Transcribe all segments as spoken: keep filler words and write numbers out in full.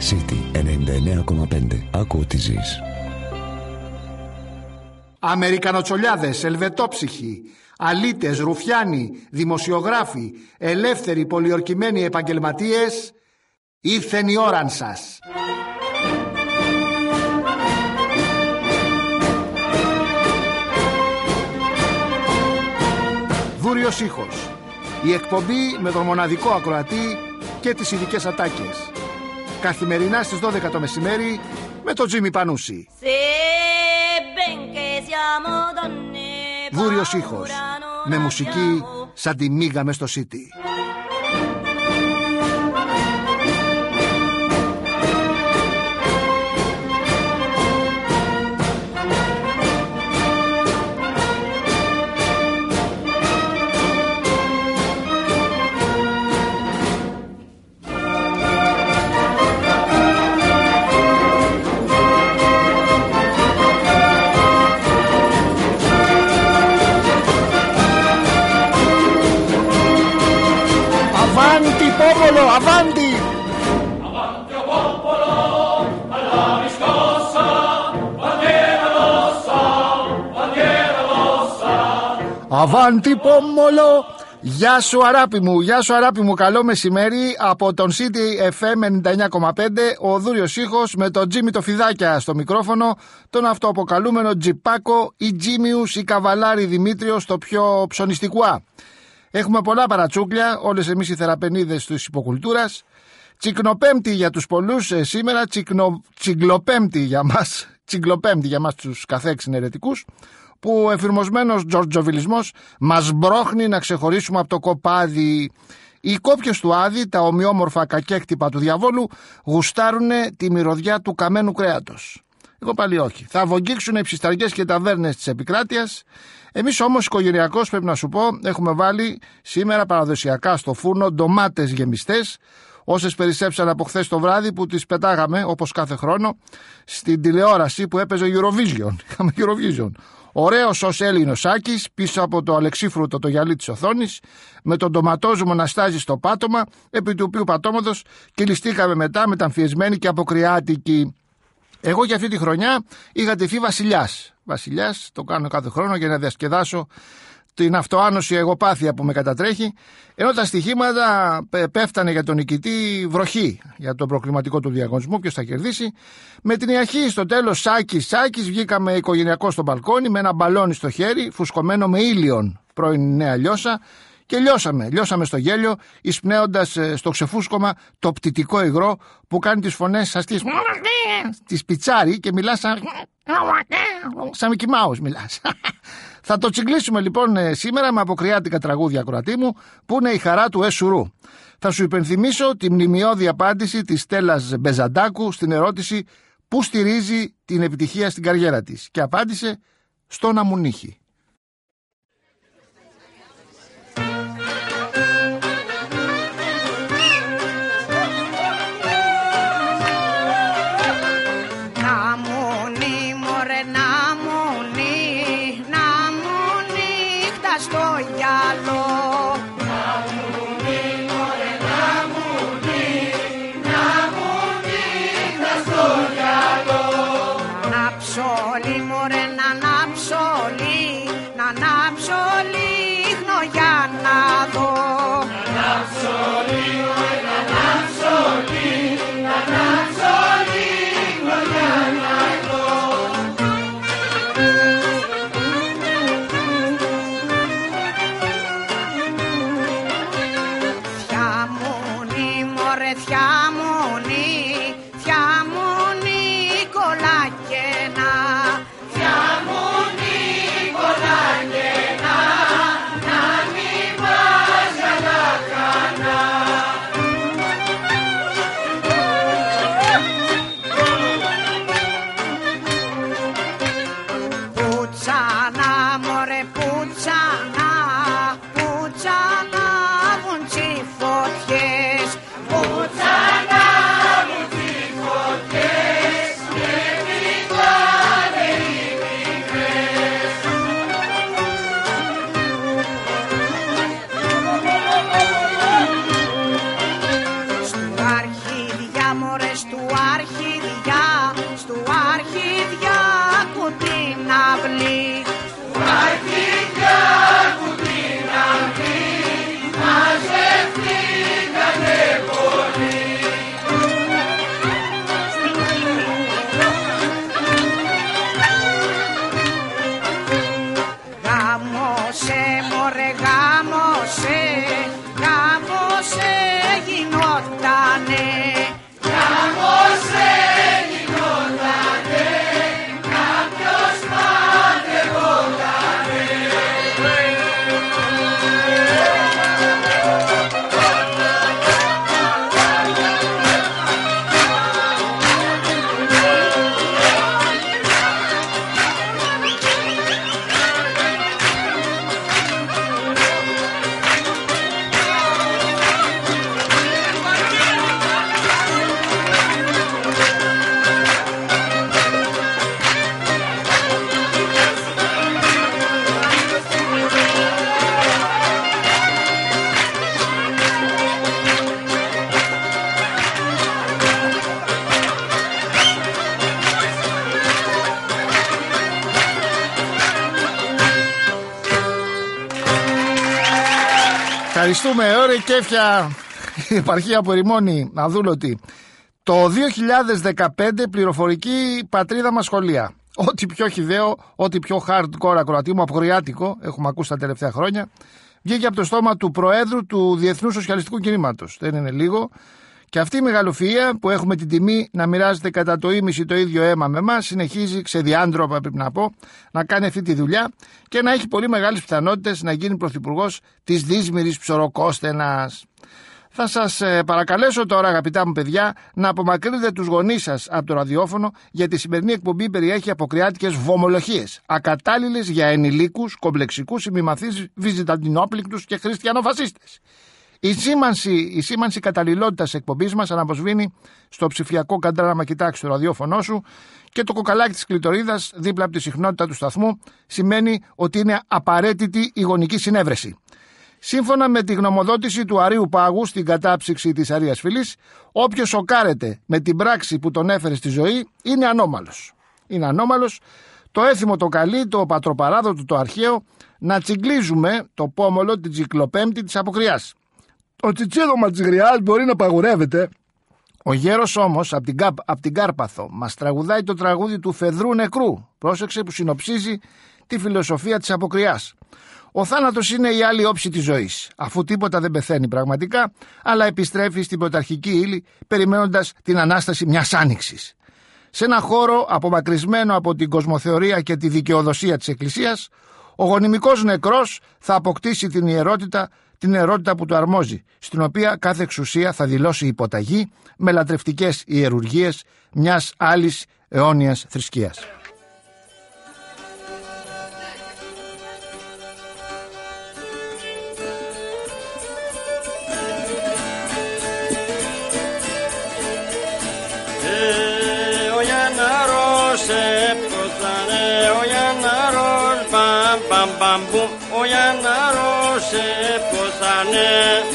City ενενήντα εννέα κόμμα πέντε. Άκου ό,τι ζεις. Αμερικανοτσολιάδες, ελβετόψυχοι, αλήτες, ρουφιάνοι, δημοσιογράφοι, ελεύθεροι, πολιορκημένοι επαγγελματίες, ήρθεν η ώραν σας. Δούριος ήχος. Η εκπομπή με τον μοναδικό ακροατή και τις ειδικές ατάκες. Καθημερινά στις δώδεκα το μεσημέρι με τον Τζίμι Πανούση. Δούριος ήχος. Με μουσική σαν τη μίγα μες στο City. Popolo, avanti! Avanti o popolo, alla riscossa, bandiera rossa, bandiera rossa. Avanti Πόμολο! Γεια σου αράπη μου, γεια σου αράπη μου, καλό μεσημέρι από τον City εφ εμ ενενήντα εννέα κόμμα πέντε, ο Δούριος ήχος με τον Τζίμι το Φιδάκια στο μικρόφωνο, τον αυτοαποκαλούμενο Τζιπάκο ή Τζίμιους ή Καβαλάρη Δημήτριος το πιο ψωνιστικουά. Έχουμε πολλά παρατσούκλια, όλες εμείς οι θεραπενίδες της υποκουλτούρας. Τσικνοπέμπτη για τους πολλούς ε, σήμερα, τσικνο, τσιγκλοπέμπτη για μας, τσιγκλοπέμπτη για μας τους καθέξιν αιρετικούς, που ο εφηρμοσμένος τζορτζοβιλισμός μας μπρόχνει να ξεχωρίσουμε από το κοπάδι. Οι κόπιες του Άδη, τα ομοιόμορφα κακέκτυπα του διαβόλου, γουστάρουνε τη μυρωδιά του καμένου κρέατος. Εγώ πάλι όχι. Θα βογγίξουν οι ψισταριές και ταβέρνες της επικράτειας. Εμείς όμως οικογενειακώς πρέπει να σου πω, έχουμε βάλει σήμερα παραδοσιακά στο φούρνο ντομάτες γεμιστές, όσες περισσέψαν από χθες το βράδυ που τις πετάγαμε όπως κάθε χρόνο στην τηλεόραση που έπαιζε Eurovision. Είχαμε Eurovision. Ωραίος ως Έλληνος Άκης πίσω από το αλεξίφρουτο το γυαλί της οθόνης, με τον ντοματόζουμο να στάζει στο πάτωμα, επί του οποίου πατώματος κυλιστήκαμε μετά μεταμφιεσμένοι και αποκριάτικοι. Εγώ για αυτή τη χρονιά είχα τηθεί βασιλιάς. Βασιλιάς, το κάνω κάθε χρόνο για να διασκεδάσω την αυτοάνωση εγωπάθεια που με κατατρέχει, ενώ τα στοιχήματα πέφτανε για τον νικητή βροχή για τον προκριματικό του διαγωνισμό, ποιος θα κερδίσει. Με την ιαχή στο τέλος Σάκης Σάκης βγήκαμε οικογενειακό στο μπαλκόνι με ένα μπαλόνι στο χέρι, φουσκωμένο με ήλιον, πρώην νέα λιώσα, και λιώσαμε, λιώσαμε στο γέλιο, εισπνέοντας στο ξεφούσκωμα το πτυτικό υγρό που κάνει τις φωνές σας τις, τις πιτσάρι και μιλάς σαν, σαν Μικι Μάους μιλάς. Θα το τσιγκλίσουμε λοιπόν σήμερα με αποκριάτικα τραγούδια, ακροατή μου, που είναι η χαρά του Εσουρού. Θα σου υπενθυμίσω τη μνημειώδη απάντηση της Στέλλας Μπεζαντάκου στην ερώτηση πού στηρίζει την επιτυχία στην καριέρα της, και απάντησε στον Αμουνίχη. Πουτσανά, βουντσι φωτιές, πουτσανά, βουντσι γινότανε. Κάμος δεν γινότανε, κάποιος παντρευότανε. Ευχαριστούμε, ωραία κέφια. Η επαρχία από Ερημώνη, αδούλωτη. Το δύο χιλιάδες δεκαπέντε πληροφορική πατρίδα μας σχολεία. Ό,τι πιο χυδαίο, ό,τι πιο hardcore ακροατήμο, αποκριάτικο, έχουμε ακούσει τα τελευταία χρόνια, βγήκε από το στόμα του Προέδρου του Διεθνούς Σοσιαλιστικού Κινήματος. Δεν είναι λίγο. Και αυτή η μεγαλοφυΐα που έχουμε την τιμή να μοιράζεται κατά το ίμιση το ίδιο αίμα με εμάς, συνεχίζει ξεδιάντροπα, πρέπει να πω, να κάνει αυτή τη δουλειά και να έχει πολύ μεγάλες πιθανότητες να γίνει πρωθυπουργός της δύσμηρης ψωροκόστενας. Θα σας ε, παρακαλέσω τώρα, αγαπητά μου παιδιά, να απομακρύνετε τους γονείς σας από το ραδιόφωνο, γιατί η σημερινή εκπομπή περιέχει αποκριάτικες βομολογίες, ακατάλληλες για ενηλίκους, κομπλεξικούς, ημιμαθείς, βυζαντινόπληκτους και χριστιανοφασίστες. Η σήμανση, η σήμανση καταλληλότητας εκπομπής μας αναποσβήνει στο ψηφιακό καντρά να κοιτάξει το ραδιόφωνο σου και το κοκαλάκι της κλειτορίδας δίπλα από τη συχνότητα του σταθμού σημαίνει ότι είναι απαραίτητη η γονική συνέβρεση. Σύμφωνα με τη γνωμοδότηση του Αρείου Πάγου στην κατάψυξη της Αρείας Φυλής, όποιος σοκάρεται με την πράξη που τον έφερε στη ζωή είναι ανώμαλος. Είναι ανώμαλος. Το έθιμο το καλεί, το πατροπαράδοτο το αρχαίο, να τσιγκλίζουμε το πόμολο την τσικλοπέμπτη της αποκριάς. Το τσιτσίδωμα της γριάς μπορεί να παγορεύεται. Ο γέρος όμως από την, απ την Κάρπαθο μας τραγουδάει το τραγούδι του Φεδρού Νεκρού. Πρόσεξε, που συνοψίζει τη φιλοσοφία της αποκριάς. Ο θάνατος είναι η άλλη όψη της ζωής, αφού τίποτα δεν πεθαίνει πραγματικά, αλλά επιστρέφει στην πρωταρχική ύλη, περιμένοντας την Ανάσταση μιας άνοιξης. Σε ένα χώρο απομακρυσμένο από την κοσμοθεωρία και τη δικαιοδοσία της Εκκλησίας, ο γονιμικός νεκρός θα αποκτήσει την ιερότητα, την ιερότητα που του αρμόζει, στην οποία κάθε εξουσία θα δηλώσει υποταγή με λατρευτικές ιερουργίες μιας άλλης αιώνιας θρησκείας. Bambum, o yanaro se posane.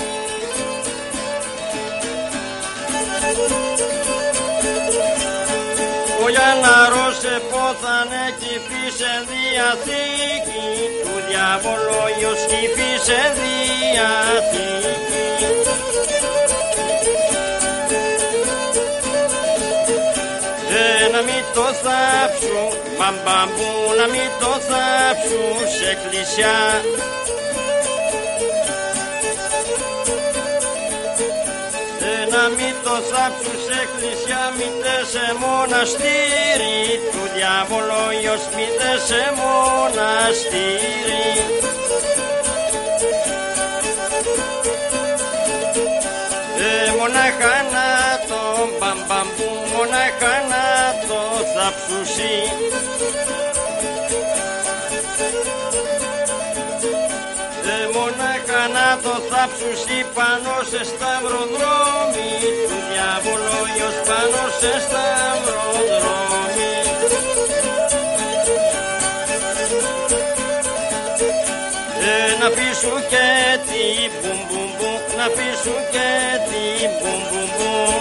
Ο Γιάνναρος επόθανε κυφή σε διαθήκη, του διαβολόγιος κυφή σε διαθήκη. Ε, να μην το θάψου, μπαμπαμπού, να μην το θάψου σε εκκλησιά. Να μην το θάψου σε εκκλησιά, μήτε σε μοναστήρι, του διαβολόγιος μήτε σε μοναστήρι. Ε, μονάχα να το μπαμπαμπού, μονάχα να το θάψουσι. Να το θάψουσι πάνω σε σταυροδρόμι, του διαβολόγιος πάνω σε σταυροδρόμι. Ε, να πείσου και τι μπουμ μπουμ μπουμ, να πείσου και τι μπουμ μπουμ μπουμ.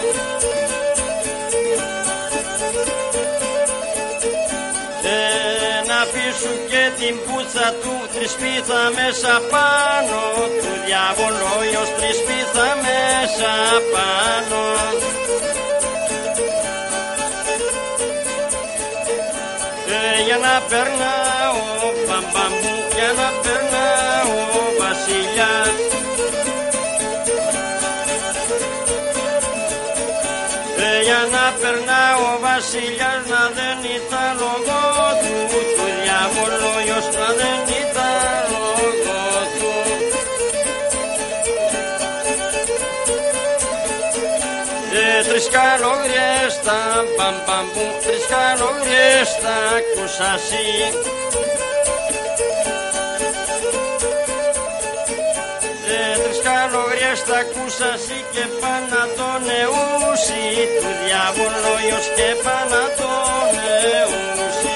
Πίσω και την πούτσα του τρισπίθα μέσα πάνω, του διαβολόγιος τρισπίθα μέσα πάνω. Ε, για να περνάω μπαμπαμπού, για να περνάω βασιλιάς. Ε, για να περνά ο βασιλιάς να δεν ήταν λόγω του, του διάβολο γιος να δεν ήταν λόγω του. Ε, τρεις καλογριές τα παμ παμ που, τρεις καλογριές τα ακούσασαι. Καλογριές τα ακούσασαι και πάνω τον εούσι, του διάβολο γιος και πάνω τον εούσι.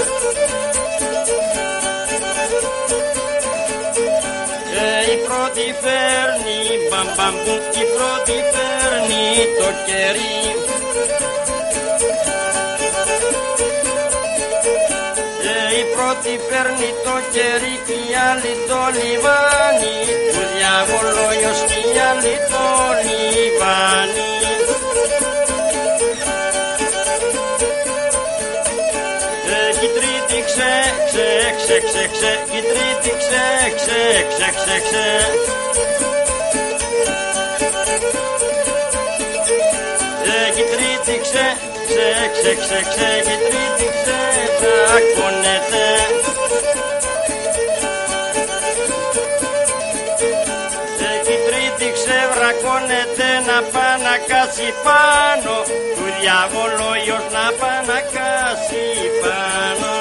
Ε, η πρώτη φέρνει μπαμ μπαμ μπου, η πρώτη φέρνει το κερί. Η πρώτη φέρνει το κερί και η άλλη το λιβάνι, του διάβολο γιος και η άλλη το λιβάνι. Ε, κι η τρίτη ξε, ξε, ξε, ξε, ξε, κι η τρίτη ξε, ξε, ξε, ξε, ξε. Ε, κι η τρίτη ξε, ξε, ξε, ξε, ξε, κι η τρίτη ξε, βρακώνεται. Ε, κι η τρίτη ξεβρακώνεται να πάει να κάτσει πάνω, του διάβολο γιος να πάει να κάτσει πάνω.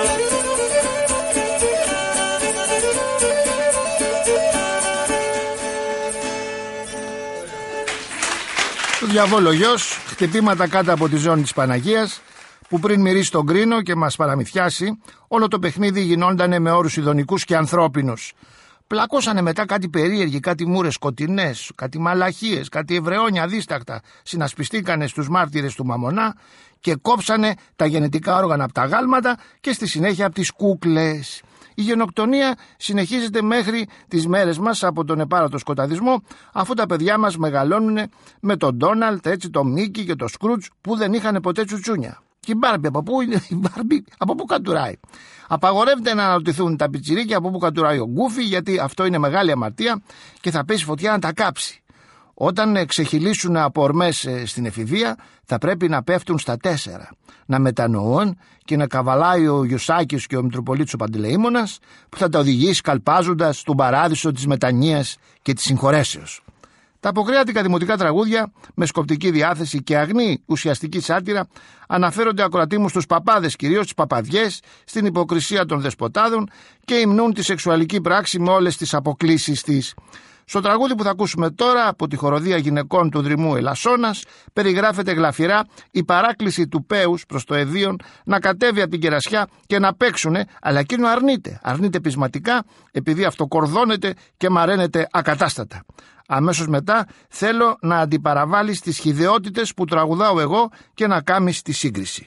Του διαβόλο γιος, χτυπήματα κάτω από τη ζώνη της Παναγίας, που πριν μυρίσει τον κρίνο και μας παραμυθιάσει, όλο το παιχνίδι γινόντανε με όρους ειδονικούς και ανθρώπινους. Πλακώσανε μετά κάτι περίεργοι, κάτι μούρες σκοτεινές, κάτι μαλαχίες, κάτι εβραιόνια δίστακτα, συνασπιστήκανε στους μάρτυρες του Μαμονά και κόψανε τα γενετικά όργανα από τα γάλματα και στη συνέχεια από τις κούκλες. Η γενοκτονία συνεχίζεται μέχρι τις μέρες μας από τον επάρατο σκοταδισμό, αφού τα παιδιά μας μεγαλώνουν με τον Ντόναλτ, έτσι τον Μίκη και τον Σκρούτζ που δεν είχαν ποτέ τσουτσούνια. Και η Μπάρμπι από πού, η Μπάρμπι από πού κατουράει. Απαγορεύεται να αναρωτηθούν τα πιτσιρίκια από πού κατουράει ο Γκούφι, γιατί αυτό είναι μεγάλη αμαρτία και θα πέσει φωτιά να τα κάψει. Όταν ξεχυλήσουν από ορμές στην εφηβεία, θα πρέπει να πέφτουν στα τέσσερα, να μετανοούν και να καβαλάει ο Γιουσάκης και ο Μητροπολίτης ο Παντελεήμονας, που θα τα οδηγήσει καλπάζοντας στον παράδεισο της μετανοίας και της συγχωρέσεως. Τα αποκρεάτικα δημοτικά τραγούδια, με σκοπτική διάθεση και αγνή ουσιαστική σάτυρα, αναφέρονται ακροατήμους στους παπάδες, κυρίως τις παπαδιές, στην υποκρισία των δεσποτάδων και υμνούν τη σεξουαλική πράξη με όλες τις αποκλίσεις της. Στο τραγούδι που θα ακούσουμε τώρα από τη χοροδία γυναικών του Δρυμού Ελασσόνας περιγράφεται γλαφυρά η παράκληση του Πέους προς το Εδίον να κατέβει από την κερασιά και να παίξουνε, αλλά εκείνο αρνείται, αρνείται πεισματικά επειδή αυτοκορδώνεται και μαραίνεται ακατάστατα. Αμέσως μετά θέλω να αντιπαραβάλεις τις χυδαιότητες που τραγουδάω εγώ και να κάνεις τη σύγκριση.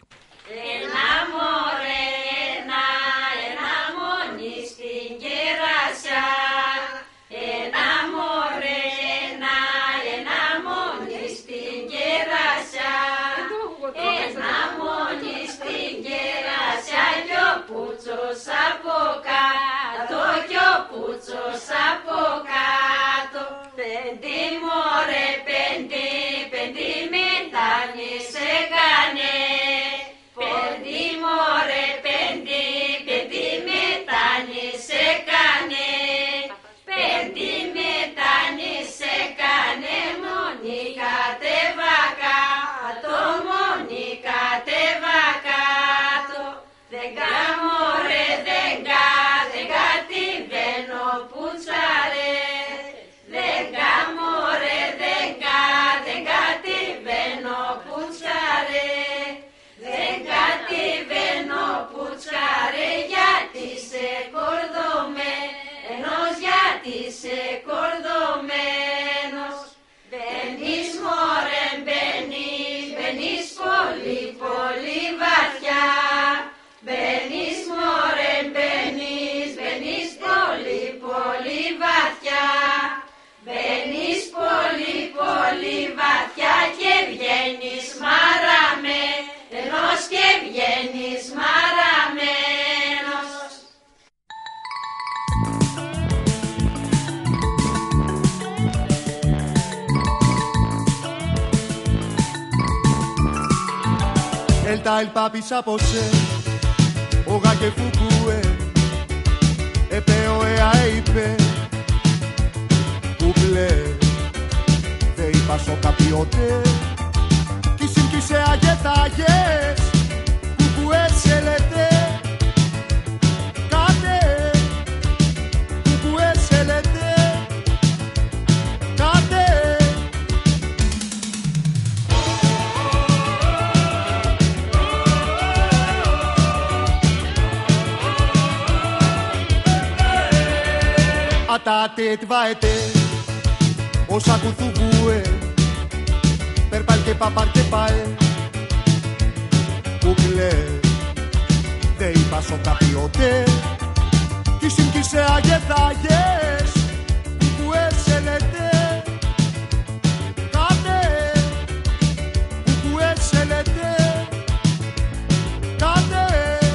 Elta el papi sapose, oga que fukue, epeo ea eipe, kuple, de ipaso capiote, kisim kise agetages, kukue selete, kate, kukue selete, kate. Atate tvaete, osa kuthubue, per palke pa parke pae, kuple, dei paso capiote, kisim kise agetages, kukue selete, kate, kukue selete, kate.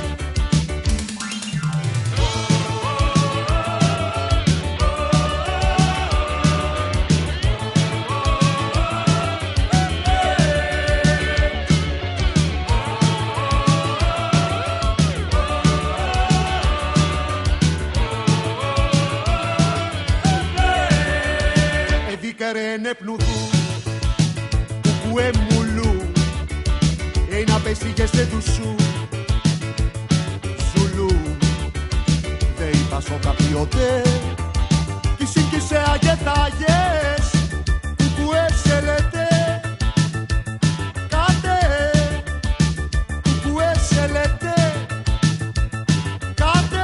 Κερένε πλουδού, κουκουέ μουλού, ένα πεσίγεσαι του σου, ζουλού, δε είπα σω καπιωτέ, κι σύγκυσε αγεθάγες, κουκουέ σελετέ, κάτε, κουκουέ σελετέ, κάτε,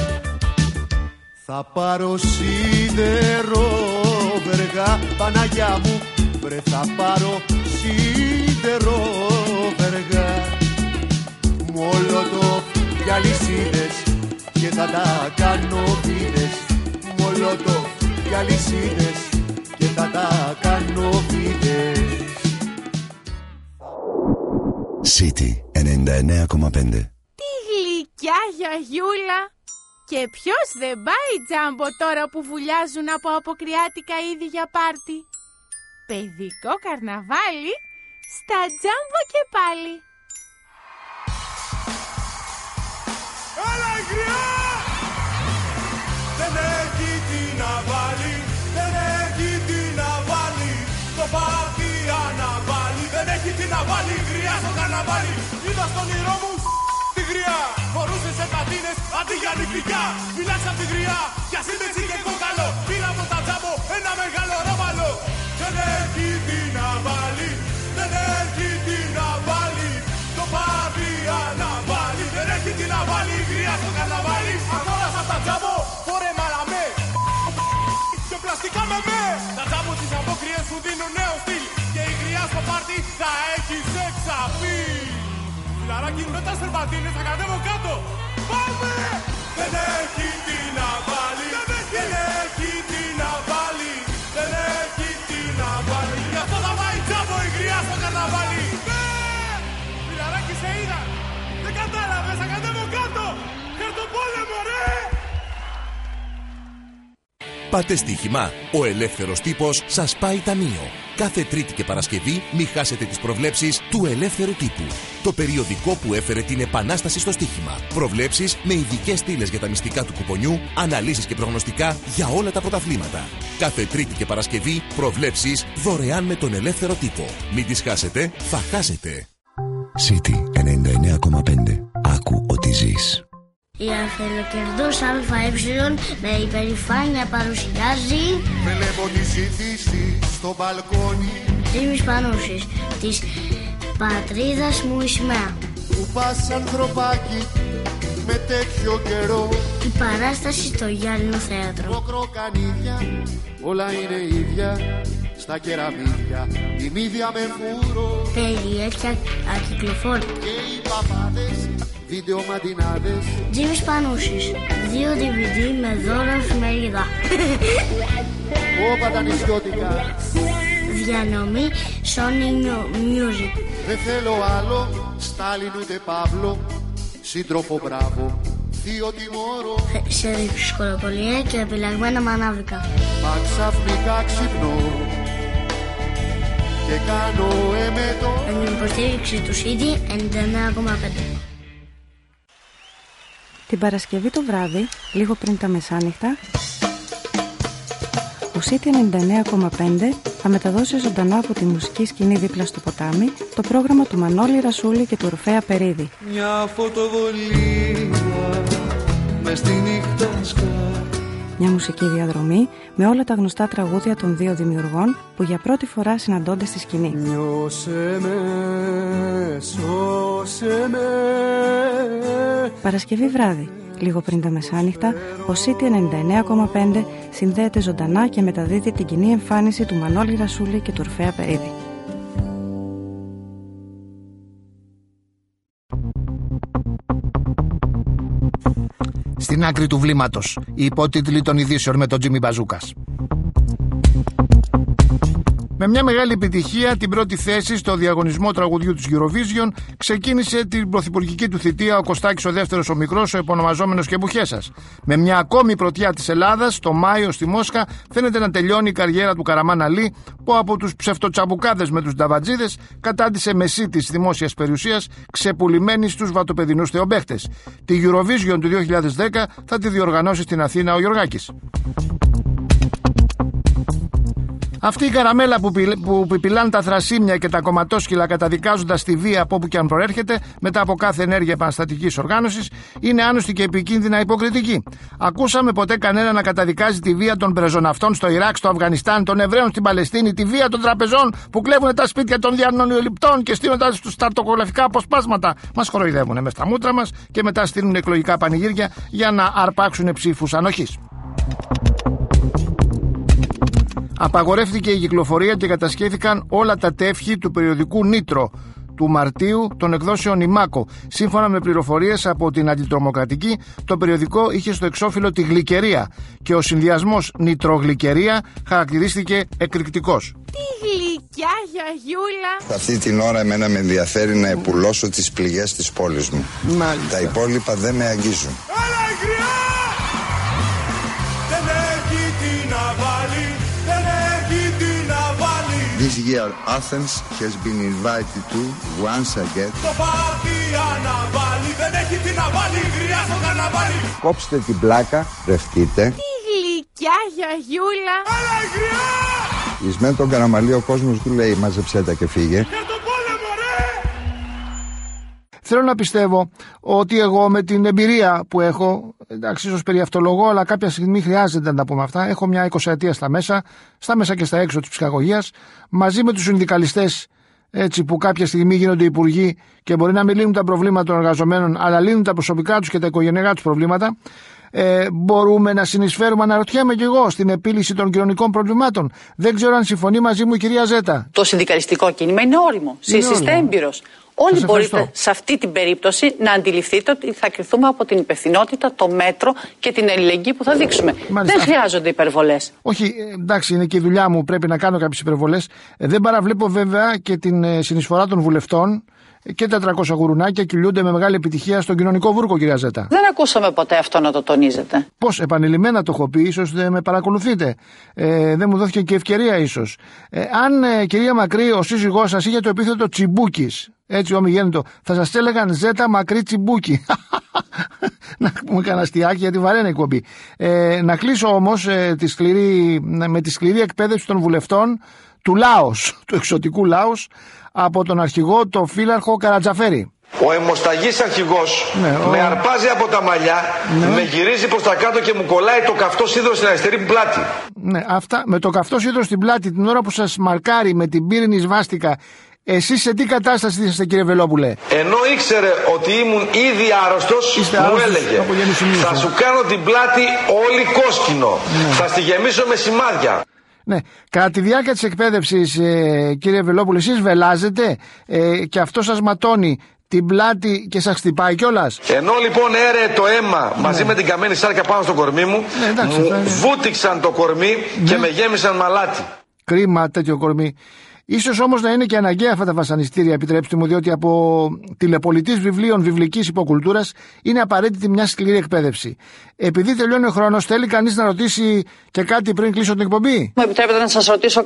θα πάρω σίδερο, βεργά, Παναγιά μου, βρε θα πάρω σίδερο βεργά. Μολότοφ για λυσίδες και θα τα κάνω βίδες. Μολότοφ για λυσίδες και θα τα κάνω βίδες. City ενενήντα εννέα κόμμα πέντε. Τι γλυκιά γιαγιούλα! Και ποιος δεν πάει τζάμπο τώρα που βουλιάζουν από αποκριάτικα είδη για πάρτι. Παιδικό καρναβάλι στα τζάμπο και πάλι. Έλα η γριά! Δεν έχει τι να βάλει, δεν έχει τι να βάλει, το πάρτι αναβάλει. Δεν έχει τι να βάλει η γριά στο καρναβάλι. Είδα στον όνειρό μου τη γριά, φορούσε σε πατίνες αντί για νυχτικά. Φυλάξε απ' τη γριά, για σύνδεση και κόκαλο. Πήρα από τα τζάμπο ένα μεγάλο ρόβαλο. Δεν έχει τι να βάλει, δεν έχει τι να βάλει, το πάρτι αναβάλει. Δεν έχει τι να βάλει η γριά στο καρναβάλι. Αγόρας απ' τα τζάμπο, φορέ μαλαμέ και πλαστικά με με. Τα τζάμπο τις απόκριες σου δίνουν νέο στυλ και η γριά στο πάρτι θα έχει σεξ απειλ. Φιλαράκι με τα σερβαντίνες θα κατέβω κάτω. Πάμε! Δεν έχει τι να βάλει, δεν έχει τι να βάλει, δεν έχει τι να βάλει. Γι' αυτό θα πάει τζάμπο η γριά στο καρναβάλι. Ναι! Φιλαράκι σε είδα, δεν κατάλαβες, θα κατέβω κάτω. Χαρτοπόλεμο ρε! Πάτε στοίχημα. Ο ελεύθερος τύπος σας πάει ταμείο. Κάθε Τρίτη και Παρασκευή μη χάσετε τις προβλέψεις του Ελεύθερου Τύπου. Το περιοδικό που έφερε την επανάσταση στο στοίχημα. Προβλέψεις με ειδικές στήλες για τα μυστικά του κουπονιού, αναλύσεις και προγνωστικά για όλα τα πρωταθλήματα. Κάθε Τρίτη και Παρασκευή προβλέψεις δωρεάν με τον Ελεύθερο Τύπο. Μην τις χάσετε, θα χάσετε. City ενενήντα εννέα κόμμα πέντε. Άκου ότι ζεις. Η Αφελοκερδός ΑΕ με υπερηφάνεια παρουσιάζει Βλέπω τη ζήτηση στο μπαλκόνι. Τζίμις Πανούσης, της πατρίδας μου η σημαία. Που πας ανθρωπάκι με τέτοιο καιρό. Η παράσταση στο Γυάλινο Θέατρο. Μοκροκανίδια, όλα είναι ίδια στα κεραμίδια. Η μύδια με φούρο. Περιέχεια ακυκλοφόρητα. Και οι παπάδες, βίντεο μαντινάδες. Τζίμις Πανούσης, δύο ντι βι ντι με δώρο εφημερίδα. Όπα τα νησιώτικα. Διανομή Sony Music. Δεν θέλω άλλο, Στάλιν ούτε Παύλο. Σύντροφο μπράβο, θείο τιμώρο. Σε δυσκολοπολία και επιλεγμένα μανάβικα. Μα ξαφνικά ξυπνώ και κάνω εμετό. ενενήντα υποστήριξη του City ενενήντα εννέα κόμμα πέντε. Την Παρασκευή το βράδυ, λίγο πριν τα μεσάνυχτα, ο City ενενήντα εννέα κόμμα πέντε θα μεταδώσει ζωντανά από τη μουσική σκηνή δίπλα στο ποτάμι το πρόγραμμα του Μανώλη Ρασούλη και του Ορφέα Περίδη. Μια φωτοβολία μες στη νύχτα σκά. Μια μουσική διαδρομή με όλα τα γνωστά τραγούδια των δύο δημιουργών που για πρώτη φορά συναντώνται στη σκηνή. Νιώσε με, σώσε με. Παρασκευή βράδυ, λίγο πριν τα μεσάνυχτα, ο City ενενήντα εννέα κόμμα πέντε συνδέεται ζωντανά και μεταδίδει την κοινή εμφάνιση του Μανώλη Ρασούλη και του Ορφέα Περίδη. Στην άκρη του βλήματος, οι υπότιτλοι των ειδήσεων με τον Τζίμι Μπαζούκας. Με μια μεγάλη επιτυχία, την πρώτη θέση στο διαγωνισμό τραγουδιού της Eurovision ξεκίνησε την πρωθυπουργική του θητεία ο Κωστάκης ο δεύτερος ο μικρός, ο επωνομαζόμενος και Μπουχέσας. Με μια ακόμη πρωτιά της Ελλάδας, το Μάιο στη Μόσχα, φαίνεται να τελειώνει η καριέρα του Καραμάν Αλή, που από τους ψευτοτσαμπουκάδες με τους νταβατζίδες κατάντησε μεσή της δημόσιας περιουσίας, ξεπουλημένη στους βατοπεδινούς θεομπαίχτες. Τη Eurovision του δύο χιλιάδες δέκα θα τη διοργανώσει στην Αθήνα ο Γιωργάκης. Αυτή η καραμέλα που, πι, που πιπιλάνε τα θρασίμια και τα κομματόσκυλα καταδικάζοντας τη βία από όπου και αν προέρχεται μετά από κάθε ενέργεια επαναστατικής οργάνωσης είναι άνοστη και επικίνδυνα υποκριτική. Ακούσαμε ποτέ κανένα να καταδικάζει τη βία των πρεζοναυτών στο Ιράκ, στο Αφγανιστάν, των Εβραίων στην Παλαιστίνη, τη βία των τραπεζών που κλέβουν τα σπίτια των διανονιοληπτών και στείνοντας τους σταρτοκολαφικά αποσπάσματα. Μας χοροϊδεύουν μες στα μούτρα μας και μετά στείλουν εκλογικά πανηγύρια για να αρπάξουν ψήφους ανοχής. Απαγορεύτηκε η κυκλοφορία και κατασχέθηκαν όλα τα τεύχη του περιοδικού Νίτρο του Μαρτίου των εκδόσεων Ιμάκο. Σύμφωνα με πληροφορίες από την Αντιτρομοκρατική, το περιοδικό είχε στο εξώφυλλο τη γλυκερία και ο συνδυασμός νητρογλυκερία χαρακτηρίστηκε εκρηκτικός. Τι γλυκιά γιαγιούλα! Αυτή την ώρα εμένα με ενδιαφέρει να επουλώσω τις πληγές της πόλης μου. Μάλιστα. Τα υπόλοιπα δεν με αγγίζουν. Έλα η γριά! Δεν έχει τι να βάλει, δεν έχει τι να βάλει. This year Athens has been invited to once again. Το πάρτι αναβάλει, δεν έχει τι να βάλει, γριά στο καρναβάλι. Κόψτε την πλάκα, δεχτείτε. Τι γλυκιά γιαγιούλα! Έλα η γριά! Εις μεν τον Καραμαλή ο κόσμος του λέει μαζεψέ τα και φύγε. Για τον πόλεμο ρε! Θέλω να πιστεύω ότι εγώ με την εμπειρία που έχω, εντάξει ίσως περιαυτολογώ, αλλά κάποια στιγμή χρειάζεται να τα πούμε αυτά, έχω μια εικοσαετία στα μέσα, στα μέσα και στα έξω της ψυχαγωγίας, μαζί με τους συνδικαλιστές, έτσι που κάποια στιγμή γίνονται υπουργοί και μπορεί να μην λύνουν τα προβλήματα των εργαζομένων, αλλά λύνουν τα προσωπικά τους και τα οικογενειακά τους προβλήματα. Ε, μπορούμε να συνεισφέρουμε, αναρωτιέμαι και εγώ, στην επίλυση των κοινωνικών προβλημάτων. Δεν ξέρω αν συμφωνεί μαζί μου η κυρία Ζέτα. Το συνδικαλιστικό κίνημα είναι όριμο. Είστε έμπειρος. Όλοι μπορείτε σε αυτή την περίπτωση να αντιληφθείτε ότι θα κριθούμε από την υπευθυνότητα, το μέτρο και την αλληλεγγύη που θα δείξουμε. Μάλιστα. Δεν χρειάζονται υπερβολές. Όχι, εντάξει, είναι και η δουλειά μου, πρέπει να κάνω κάποιες υπερβολές. Ε, δεν παραβλέπω βέβαια και την ε, συνεισφορά των βουλευτών. Και τα τριακόσια γουρουνάκια κυλούνται με μεγάλη επιτυχία στον κοινωνικό βούρκο, κυρία Ζέτα. Δεν ακούσαμε ποτέ αυτό να το τονίζετε. Πώς, επανειλημμένα το έχω πει, ίσως δεν με παρακολουθείτε. Ε, δεν μου δόθηκε και ευκαιρία, ίσως. Ε, αν, ε, κυρία Μακρύ, ο σύζυγός σας είχε το επίθετο Τσιμπούκης, έτσι ομιγέννητο, θα σας έλεγαν Ζέτα Μακρύ Τσιμπούκη. Να πούμε κανένα αστιάκι, γιατί βαραίνει η εκπομπή. Ε, να κλείσω όμως ε, τη σκληρή, με τη σκληρή εκπαίδευση των βουλευτών του Λάος, του εξωτικού Λάος, από τον αρχηγό, τον φύλαρχο Καρατζαφέρη. Ο αιμοσταγής αρχηγός ναι, ο... με αρπάζει από τα μαλλιά, ναι. με γυρίζει προς τα κάτω και μου κολλάει το καυτό σίδερο στην αριστερή μου πλάτη. Ναι, αυτά, με το καυτό σίδερο στην πλάτη την ώρα που σας μαρκάρει με την πύρινη σβάστηκα. Εσείς σε τι κατάσταση είσαστε, κύριε Βελόπουλε? Ενώ ήξερε ότι ήμουν ήδη άρρωστος, Είστε μου άρρωστος, έλεγε θα σου κάνω την πλάτη όλη κόσκινο, ναι. θα στη γεμίσω με σημάδια. Ναι, κατά τη διάρκεια της εκπαίδευσης, ε, κύριε Βελόπουλε, εσείς βελάζετε ε, και αυτό σας ματώνει την πλάτη και σας χτυπάει κιόλας. Ενώ λοιπόν έρεε το αίμα ναι. μαζί με την καμένη σάρκα πάνω στο κορμί μου, ναι, εντάξει, μου θα... βούτυξαν το κορμί ναι. και με γέμισαν μαλάτι. Κρίμα τέτοιο κορμί. Ίσως όμως να είναι και αναγκαία αυτά τα βασανιστήρια, επιτρέψτε μου, διότι από τηλεπολιτής βιβλίων βιβλικής υποκουλτούρας είναι απαραίτητη μια σκληρή εκπαίδευση. Επειδή τελειώνει ο χρόνος, θέλει κανείς να ρωτήσει και κάτι πριν κλείσω την εκπομπή? Μου επιτρέπετε να σας ρωτήσω κάτι?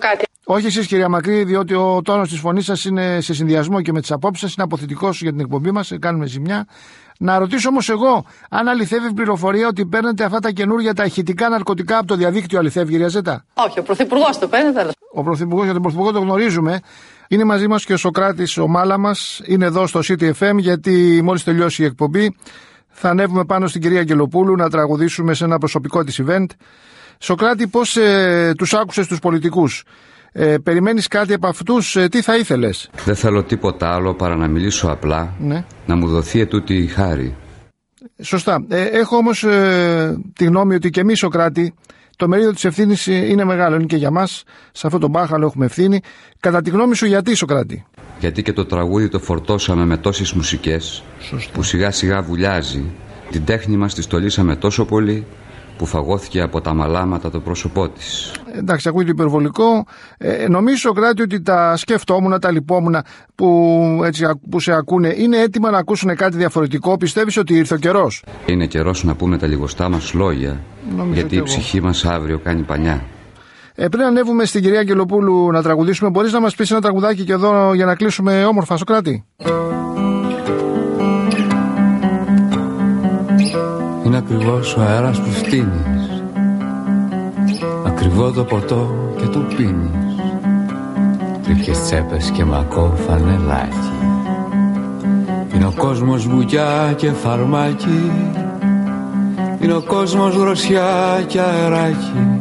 Όχι εσείς, κυρία Μακρύ, διότι ο τόνος της φωνής σας είναι σε συνδυασμό και με τις απόψεις σας, είναι αποθητικός για την εκπομπή μας, κάνουμε ζημιά. Να ρωτήσω όμως εγώ, αν αληθεύει η πληροφορία ότι παίρνετε αυτά τα καινούργια τα ηχητικά ναρκωτικά από το διαδίκτυο, αληθεύει, κυρία Ζέτα? Όχι, ο Πρωθυπουργός το παίρνει. Ο Πρωθυπουργός, για τον Πρωθυπουργό το γνωρίζουμε. Είναι μαζί μας και ο Σωκράτης, ο Μάλα μας, είναι εδώ στο City εφ εμ, γιατί μόλις τελειώσει η εκπομπή θα ανέβουμε πάνω στην κυρία Αγγελοπούλου να τραγουδήσουμε σε ένα προσωπικό της event. Σωκράτη, πώς ε, τους άκουσες τους πολιτικούς? Ε, περιμένεις κάτι από αυτούς, ε, τι θα ήθελες? Δεν θέλω τίποτα άλλο παρά να μιλήσω απλά, ναι. Να μου δοθεί ετούτη η χάρη. Σωστά. Ε, έχω όμως ε, τη γνώμη ότι και εμείς, Σωκράτη, το μερίδιο της ευθύνης είναι μεγάλο, είναι και για μας. Σε αυτό το μπάχαλο έχουμε ευθύνη. Κατά τη γνώμη σου, γιατί, Σωκράτη? Γιατί και το τραγούδι το φορτώσαμε με τόσες μουσικές. Σωστά. Που σιγά σιγά βουλιάζει. Την τέχνη μας τη στολίσαμε τόσο πολύ που φαγώθηκε από τα μαλάματα το πρόσωπό της. Εντάξει, ακούγεται υπερβολικό. Ε, νομίζω, Σωκράτη, ότι τα σκεφτόμουν, τα λυπόμουν που, έτσι, που σε ακούνε είναι έτοιμα να ακούσουν κάτι διαφορετικό. Πιστεύεις ότι ήρθε ο καιρός? Είναι καιρός να πούμε τα λιγοστά μας λόγια, νομίζω, γιατί η ψυχή μας αύριο κάνει πανιά. Ε, πριν ανέβουμε στην κυρία Αγγελοπούλου να τραγουδήσουμε, μπορείς να μας πεις ένα τραγουδάκι και εδώ για να κλείσουμε όμορφα, Σωκράτη? Είναι ακριβώς ο αέρας που φτύνεις, ακριβό το ποτό και το πίνεις, τρίχες τσέπες και μακό φανελάκι. Είναι ο κόσμος μπουκιά και φαρμάκι, είναι ο κόσμος δροσιά και αεράκι.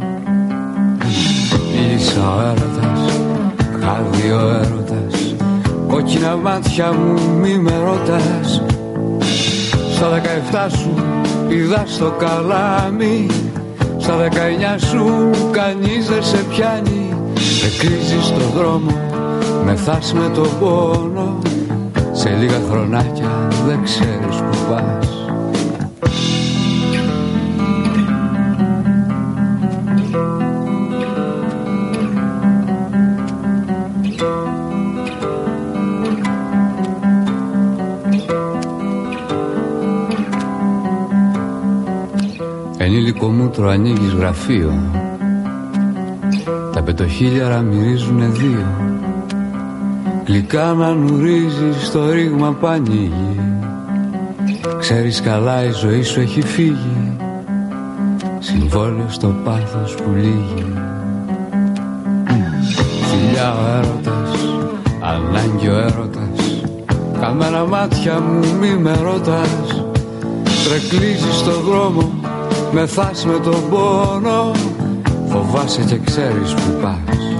Μίλησα ο έρωτας, χάδι ο έρωτας, κόκκινα μάτια μου μη με ρωτάς. Στα δεκαεφτά σου είδα στο καλάμι, στα δεκαεννιά σου κανείς δεν σε πιάνει. Με κλείζεις στον δρόμο, μεθάς με τον πόνο, σε λίγα χρονάκια δεν ξέρεις που πας. Ενήλικο μούτρο ανοίγεις γραφείο, τα πεντοχίλιαρα μυρίζουνε δύο. Γλυκά να νουρίζεις το ρήγμα που ανοίγει, ξέρεις καλά η ζωή σου έχει φύγει, συμβόλαιο στο πάθος που λύγει. Φιλιά ο έρωτας, ανάγκη ο έρωτας, καμένα μάτια μου μη με ρωτάς. Τρεκλίζεις στον δρόμο, μεθάς με τον πόνο, φοβάσαι και ξέρεις που πας.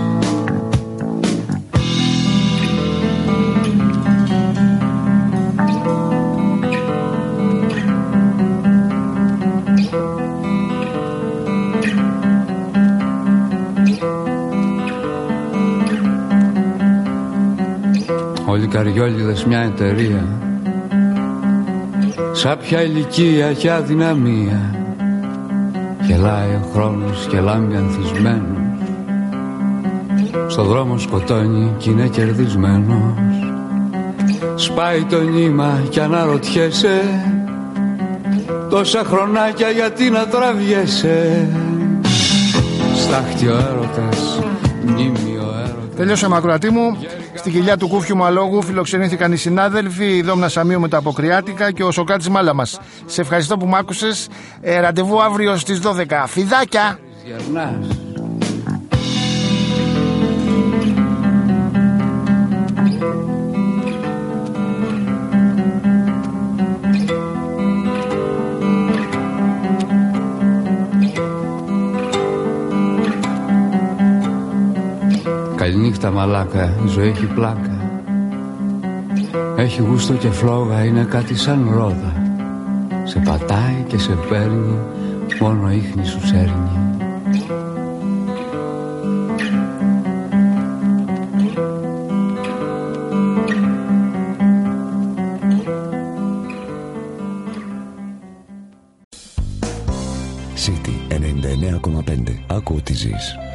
Όλοι οι καριόλιδες μια εταιρεία, σάπια ηλικία και αδυναμία. Γελάει ο χρόνος και λάμπει ανθισμένος, στο δρόμο σκοτώνει κι είναι κερδισμένος. Σπάει το νήμα κι αναρωτιέσαι, τόσα χρονάκια γιατί να τραβιέσαι. Στάχτη ο έρωτας, μνήμη ο έρωτας. Τελειώσαμε, ακροατή μου. Στην κοιλιά του Κούφιου Μαλόγου φιλοξενήθηκαν οι συνάδελφοι, η Δόμνα Σαμίου με τα Αποκριάτικα και ο Σωκράτης Μάλα μας. Σε ευχαριστώ που μ' άκουσες. Ε, ραντεβού αύριο στις δώδεκα. Φιδάκια! Καληνύχτα μαλάκα, η ζωή έχει πλάκα, έχει γούστο και φλόγα, είναι κάτι σαν ρόδα. Σε πατάει και σε παίρνει, μόνο ίχνη σου σέρνει. City ενενήντα εννέα κόμμα πέντε. Άκου ότι ζεις.